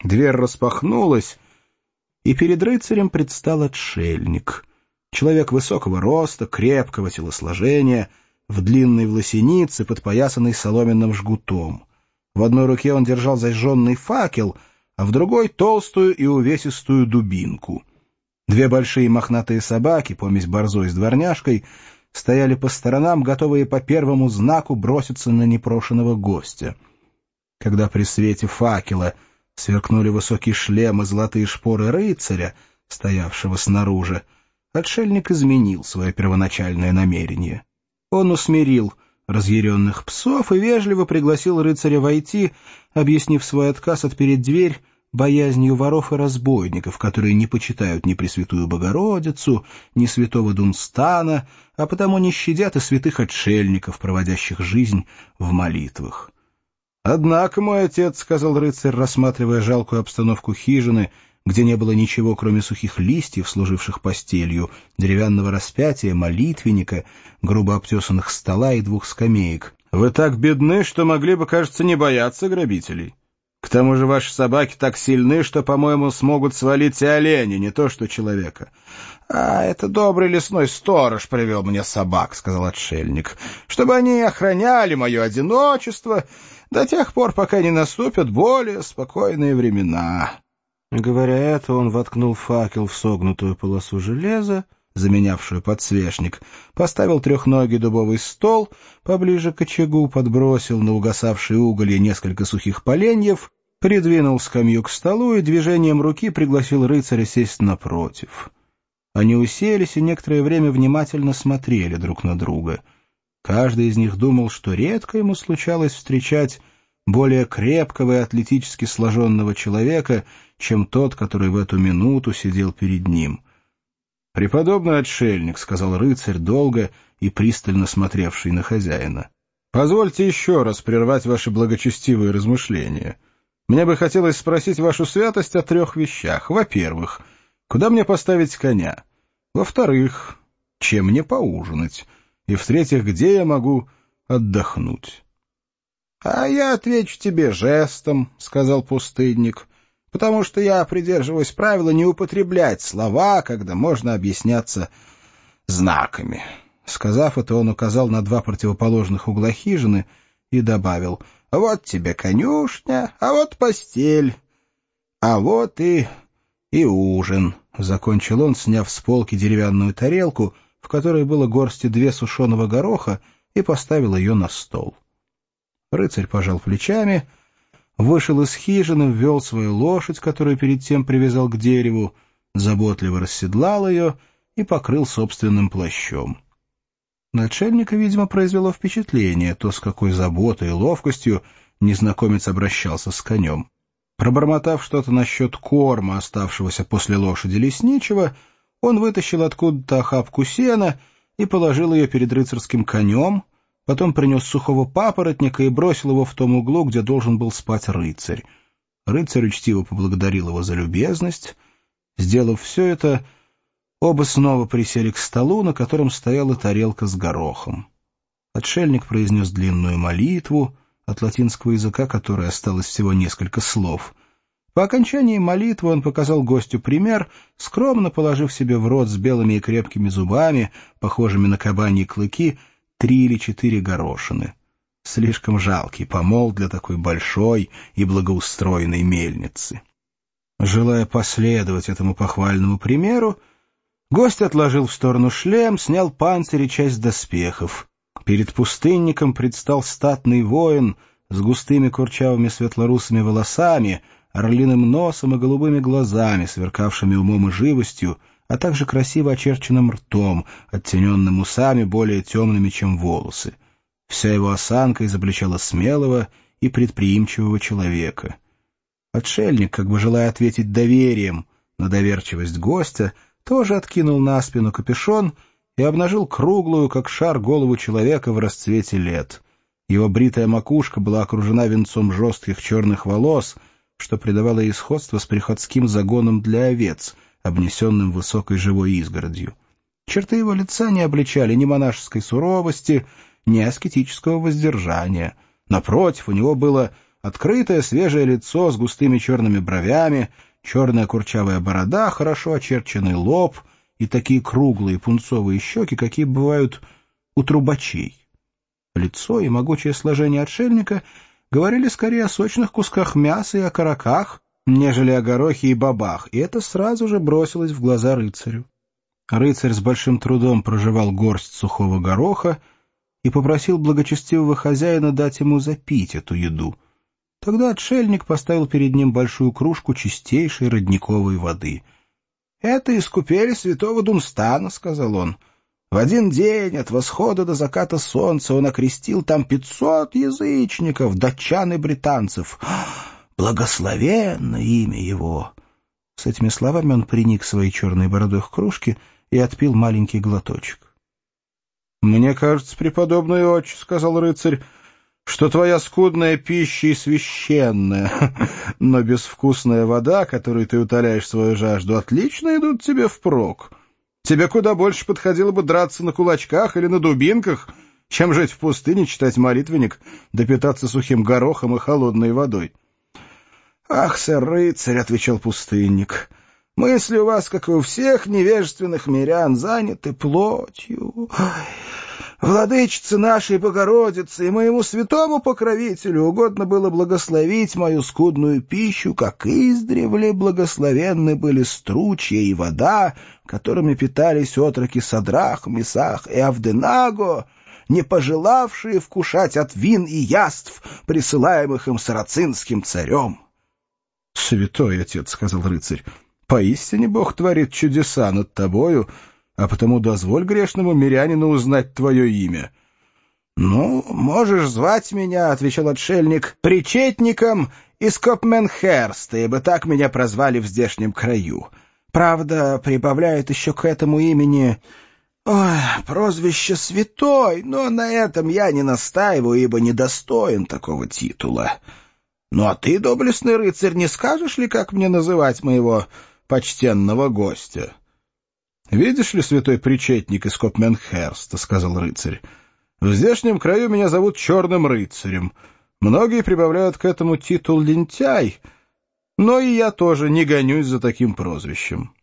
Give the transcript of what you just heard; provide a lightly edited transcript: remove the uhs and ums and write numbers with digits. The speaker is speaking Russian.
Дверь распахнулась, и перед рыцарем предстал отшельник. Человек высокого роста, крепкого телосложения, в длинной власенице, подпоясанной соломенным жгутом. В одной руке он держал зажженный факел, а в другой — толстую и увесистую дубинку. Две большие мохнатые собаки, помесь борзой с дворняжкой, стояли по сторонам, готовые по первому знаку броситься на непрошеного гостя. Когда при свете факела сверкнули высокий шлем и золотые шпоры рыцаря, стоявшего снаружи, отшельник изменил свое первоначальное намерение. Он усмирил разъяренных псов и вежливо пригласил рыцаря войти, объяснив свой отказ отпереть дверь боязнью воров и разбойников, которые не почитают ни Пресвятую Богородицу, ни святого Дунстана, а потому не щадят и святых отшельников, проводящих жизнь в молитвах. «Однако, мой отец, — сказал рыцарь, рассматривая жалкую обстановку хижины, где не было ничего, кроме сухих листьев, служивших постелью, деревянного распятия, молитвенника, грубо обтесанных стола и 2 скамеек, — вы так бедны, что могли бы, кажется, не бояться грабителей. К тому же ваши собаки так сильны, что, по-моему, смогут свалить и оленя, не то что человека». Это добрый лесной сторож привел мне собак, — сказал отшельник, — чтобы они охраняли мое одиночество до тех пор, пока не наступят более спокойные времена». Говоря это, он воткнул факел в согнутую полосу железа, заменявшую подсвечник, поставил трехногий дубовый стол поближе к очагу, подбросил на угасавшие уголья несколько сухих поленьев, придвинул скамью к столу и движением руки пригласил рыцаря сесть напротив. Они уселись и некоторое время внимательно смотрели друг на друга. Каждый из них думал, что редко ему случалось встречать более крепкого и атлетически сложенного человека, чем тот, который в эту минуту сидел перед ним. «Преподобный отшельник», — сказал рыцарь, долго и пристально смотревший на хозяина, — «позвольте еще раз прервать ваши благочестивые размышления. Мне бы хотелось спросить вашу святость о 3 вещах. Во-первых, куда мне поставить коня? Во-вторых, чем мне поужинать? И в-третьих, где я могу отдохнуть?» Я отвечу тебе жестом, — сказал пустынник, — потому что я придерживаюсь правила не употреблять слова, когда можно объясняться знаками. Сказав это, он указал на 2 противоположных угла хижины и добавил: «Вот тебе конюшня, а вот постель, а вот и ужин», — закончил он, сняв с полки деревянную тарелку, в которой было горсти 2 сушеного гороха, и поставил ее на стол. Рыцарь пожал плечами, вышел из хижины, ввел свою лошадь, которую перед тем привязал к дереву, заботливо расседлал ее и покрыл собственным плащом. На отшельника, видимо, произвело впечатление то, с какой заботой и ловкостью незнакомец обращался с конем. Пробормотав что-то насчет корма, оставшегося после лошади лесничего, он вытащил откуда-то охапку сена и положил ее перед рыцарским конем, потом принес сухого папоротника и бросил его в том углу, где должен был спать рыцарь. Рыцарь учтиво поблагодарил его за любезность. Сделав все это, оба снова присели к столу, на котором стояла тарелка с горохом. Отшельник произнес длинную молитву, от латинского языка которой осталось всего несколько слов. По окончании молитвы он показал гостю пример, скромно положив себе в рот с белыми и крепкими зубами, похожими на кабаньи клыки, 3 или 4 горошины. Слишком жалкий помол для такой большой и благоустроенной мельницы. Желая последовать этому похвальному примеру, гость отложил в сторону шлем, снял панцирь и часть доспехов. Перед пустынником предстал статный воин с густыми курчавыми светлорусыми волосами, орлиным носом и голубыми глазами, сверкавшими умом и живостью, а также красиво очерченным ртом, оттененным усами более темными, чем волосы. Вся его осанка изобличала смелого и предприимчивого человека. Отшельник, как бы желая ответить доверием на доверчивость гостя, тоже откинул на спину капюшон и обнажил круглую, как шар, голову человека в расцвете лет. Его бритая макушка была окружена венцом жестких черных волос, что придавало ей сходство с приходским загоном для овец, обнесенным высокой живой изгородью. Черты его лица не обличали ни монашеской суровости, ни аскетического воздержания. Напротив, у него было открытое свежее лицо с густыми черными бровями, черная курчавая борода, хорошо очерченный лоб и такие круглые пунцовые щеки, какие бывают у трубачей. Лицо и могучее сложение отшельника говорили скорее о сочных кусках мяса и окороках, нежели о горохе и бобах, и это сразу же бросилось в глаза рыцарю. Рыцарь с большим трудом прожевал горсть сухого гороха и попросил благочестивого хозяина дать ему запить эту еду. Тогда отшельник поставил перед ним большую кружку чистейшей родниковой воды. — Это из купели святого Дунстана, — сказал он. — В один день от восхода до заката солнца он окрестил там 500 язычников, датчан и британцев. Благословенно имя его! С этими словами он приник своей черной бородой к кружке и отпил маленький глоточек. — Мне кажется, преподобный отче, — сказал рыцарь, — что твоя скудная пища и священная, но безвкусная вода, которой ты утоляешь свою жажду, отлично идут тебе впрок. Тебе куда больше подходило бы драться на кулачках или на дубинках, чем жить в пустыне, читать молитвенник, да питаться сухим горохом и холодной водой. — Ах, сэр рыцарь, — отвечал пустынник, — мысли у вас, как и у всех невежественных мирян, заняты плотью. Владычице нашей Богородице и моему святому покровителю угодно было благословить мою скудную пищу, как издревле благословенны были стручья и вода, которыми питались отроки Садрах, Месах и Авденаго, не пожелавшие вкушать от вин и яств, присылаемых им сарацинским царем. — Святой отец, — сказал рыцарь, — поистине Бог творит чудеса над тобою, а потому дозволь грешному мирянину узнать твое имя. — Ну, можешь звать меня, — отвечал отшельник, — причетником из Копменхерста, ибо так меня прозвали в здешнем краю. Правда, прибавляют еще к этому имени прозвище «Святой», но на этом я не настаиваю, ибо недостоин такого титула. Ну а ты, доблестный рыцарь, не скажешь ли, как мне называть моего почтенного гостя? — Видишь ли, святой причетник из Копменхерста, — сказал рыцарь, — в здешнем краю меня зовут Черным рыцарем. Многие прибавляют к этому титул лентяй, но и я тоже не гонюсь за таким прозвищем.